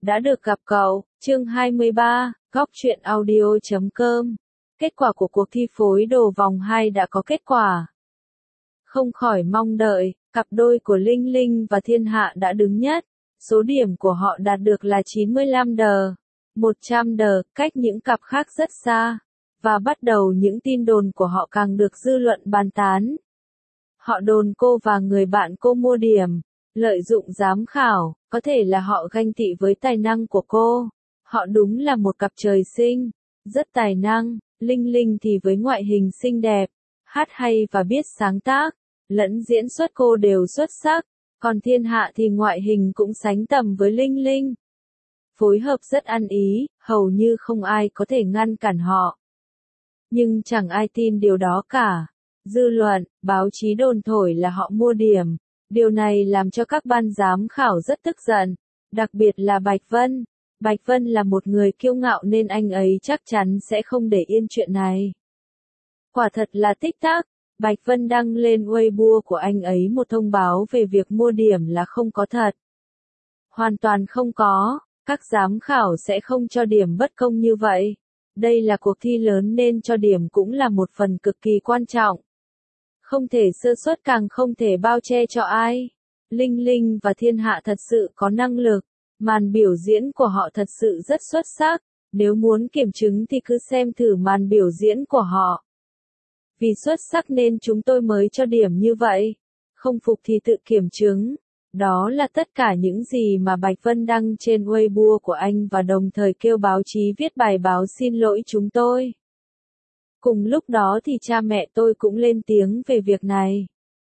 đã được gặp cậu, chương 23, góc truyện audio.com. Kết quả của cuộc thi phối đồ vòng 2 đã có kết quả. Không khỏi mong đợi, cặp đôi của Linh Linh và Thiên Hạ đã đứng nhất. Số điểm của họ đạt được là 95 đờ, 100 đờ, cách những cặp khác rất xa. Và bắt đầu những tin đồn của họ càng được dư luận bàn tán. Họ đồn cô và người bạn cô mua điểm, lợi dụng giám khảo, có thể là họ ganh tị với tài năng của cô. Họ đúng là một cặp trời sinh, rất tài năng. Linh Linh thì với ngoại hình xinh đẹp, hát hay và biết sáng tác, lẫn diễn xuất cô đều xuất sắc. Còn Thiên Hạ thì ngoại hình cũng sánh tầm với Linh Linh. Phối hợp rất ăn ý, hầu như không ai có thể ngăn cản họ. Nhưng chẳng ai tin điều đó cả. Dư luận, báo chí đồn thổi là họ mua điểm. Điều này làm cho các ban giám khảo rất tức giận. Đặc biệt là Bạch Vân. Bạch Vân là một người kiêu ngạo nên anh ấy chắc chắn sẽ không để yên chuyện này. Quả thật là tích tắc. Bạch Vân đăng lên Weibo của anh ấy một thông báo về việc mua điểm là không có thật. Hoàn toàn không có. Các giám khảo sẽ không cho điểm bất công như vậy. Đây là cuộc thi lớn nên cho điểm cũng là một phần cực kỳ quan trọng. Không thể sơ suất càng không thể bao che cho ai. Linh Linh và Thiên Hạ thật sự có năng lực. Màn biểu diễn của họ thật sự rất xuất sắc. Nếu muốn kiểm chứng thì cứ xem thử màn biểu diễn của họ. Vì xuất sắc nên chúng tôi mới cho điểm như vậy. Không phục thì tự kiểm chứng. Đó là tất cả những gì mà Bạch Vân đăng trên Weibo của anh và đồng thời kêu báo chí viết bài báo xin lỗi chúng tôi. Cùng lúc đó thì cha mẹ tôi cũng lên tiếng về việc này.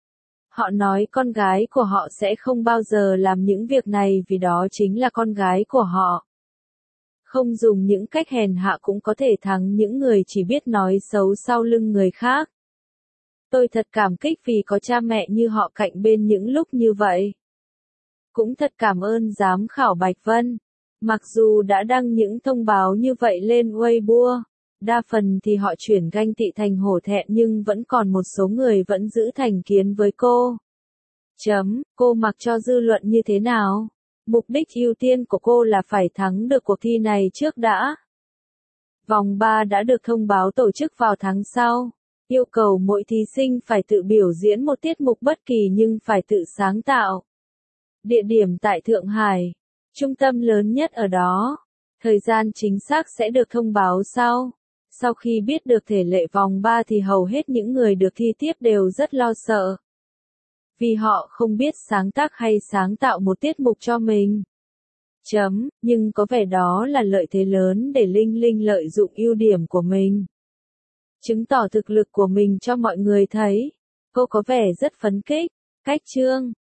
Họ nói con gái của họ sẽ không bao giờ làm những việc này vì đó chính là con gái của họ. Không dùng những cách hèn hạ cũng có thể thắng những người chỉ biết nói xấu sau lưng người khác. Tôi thật cảm kích vì có cha mẹ như họ cạnh bên những lúc như vậy. Cũng thật cảm ơn giám khảo Bạch Vân. Mặc dù đã đăng những thông báo như vậy lên Weibo, đa phần thì họ chuyển ganh tị thành hổ thẹn nhưng vẫn còn một số người vẫn giữ thành kiến với cô. Cô mặc cho dư luận như thế nào? Mục đích ưu tiên của cô là phải thắng được cuộc thi này trước đã. Vòng 3 đã được thông báo tổ chức vào tháng sau. Yêu cầu mỗi thí sinh phải tự biểu diễn một tiết mục bất kỳ nhưng phải tự sáng tạo. Địa điểm tại Thượng Hải, trung tâm lớn nhất ở đó. Thời gian chính xác sẽ được thông báo sau. Sau khi biết được thể lệ vòng 3 thì hầu hết những người được thi tiếp đều rất lo sợ. Vì họ không biết sáng tác hay sáng tạo một tiết mục cho mình. Nhưng có vẻ đó là lợi thế lớn để Linh Linh lợi dụng ưu điểm của mình. Chứng tỏ thực lực của mình cho mọi người thấy. Cô có vẻ rất phấn khích. Cách chương